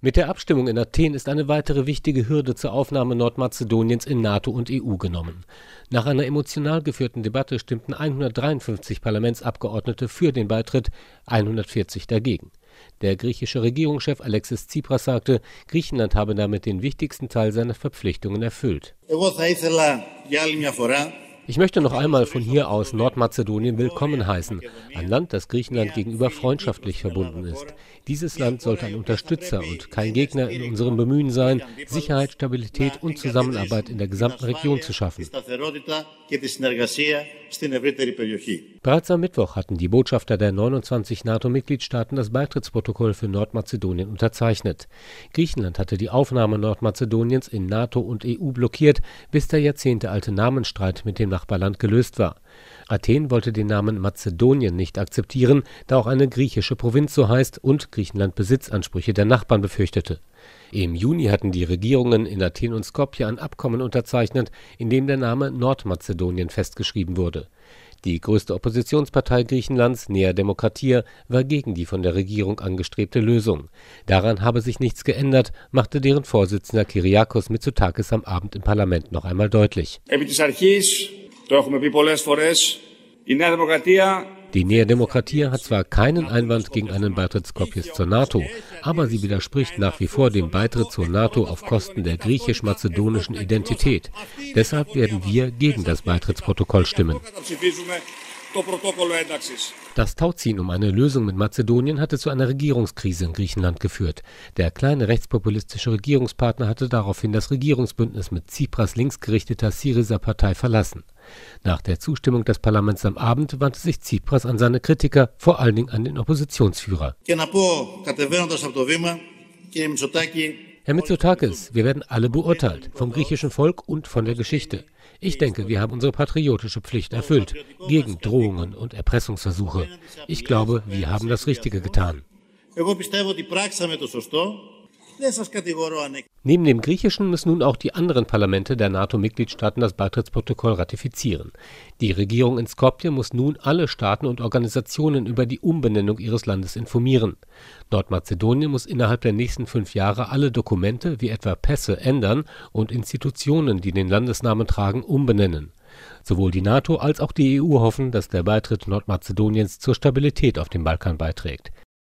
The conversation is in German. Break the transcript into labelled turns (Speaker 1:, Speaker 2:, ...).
Speaker 1: Mit der Abstimmung in Athen ist eine weitere wichtige Hürde zur Aufnahme Nordmazedoniens in NATO und EU genommen. Nach einer emotional geführten Debatte stimmten 153 Parlamentsabgeordnete für den Beitritt, 140 dagegen. Der griechische Regierungschef Alexis Tsipras sagte, Griechenland habe damit den wichtigsten Teil seiner Verpflichtungen erfüllt. Ich möchte noch einmal von hier aus Nordmazedonien willkommen heißen, ein Land, das Griechenland gegenüber freundschaftlich verbunden ist. Dieses Land sollte ein Unterstützer und kein Gegner in unserem Bemühen sein, Sicherheit, Stabilität und Zusammenarbeit in der gesamten Region zu schaffen. Bereits am Mittwoch hatten die Botschafter der 29 NATO-Mitgliedstaaten das Beitrittsprotokoll für Nordmazedonien unterzeichnet. Griechenland hatte die Aufnahme Nordmazedoniens in NATO und EU blockiert, bis der jahrzehntealte Namensstreit mit dem Nachbarland gelöst war. Athen wollte den Namen Mazedonien nicht akzeptieren, da auch eine griechische Provinz so heißt und Griechenland Besitzansprüche der Nachbarn befürchtete. Im Juni hatten die Regierungen in Athen und Skopje ein Abkommen unterzeichnet, in dem der Name Nordmazedonien festgeschrieben wurde. Die größte Oppositionspartei Griechenlands, Nea Demokratia, war gegen die von der Regierung angestrebte Lösung. Daran habe sich nichts geändert, machte deren Vorsitzender Kyriakos Mitsotakis am Abend im Parlament noch einmal deutlich. Die Nea Demokratia hat zwar keinen Einwand gegen einen Beitritt Skopjes zur NATO, aber sie widerspricht nach wie vor dem Beitritt zur NATO auf Kosten der griechisch-mazedonischen Identität. Deshalb werden wir gegen das Beitrittsprotokoll stimmen. Das Tauziehen um eine Lösung mit Mazedonien hatte zu einer Regierungskrise in Griechenland geführt. Der kleine rechtspopulistische Regierungspartner hatte daraufhin das Regierungsbündnis mit Tsipras linksgerichteter Syriza-Partei verlassen. Nach der Zustimmung des Parlaments am Abend wandte sich Tsipras an seine Kritiker, vor allen Dingen an den Oppositionsführer. Herr Mitsotakis, wir werden alle beurteilt, vom griechischen Volk und von der Geschichte. Ich denke, wir haben unsere patriotische Pflicht erfüllt, gegen Drohungen und Erpressungsversuche. Ich glaube, wir haben das Richtige getan. Neben dem griechischen müssen nun auch die anderen Parlamente der NATO-Mitgliedstaaten das Beitrittsprotokoll ratifizieren. Die Regierung in Skopje muss nun alle Staaten und Organisationen über die Umbenennung ihres Landes informieren. Nordmazedonien muss innerhalb der nächsten 5 Jahre alle Dokumente, wie etwa Pässe, ändern und Institutionen, die den Landesnamen tragen, umbenennen. Sowohl die NATO als auch die EU hoffen, dass der Beitritt Nordmazedoniens zur Stabilität auf dem Balkan beiträgt.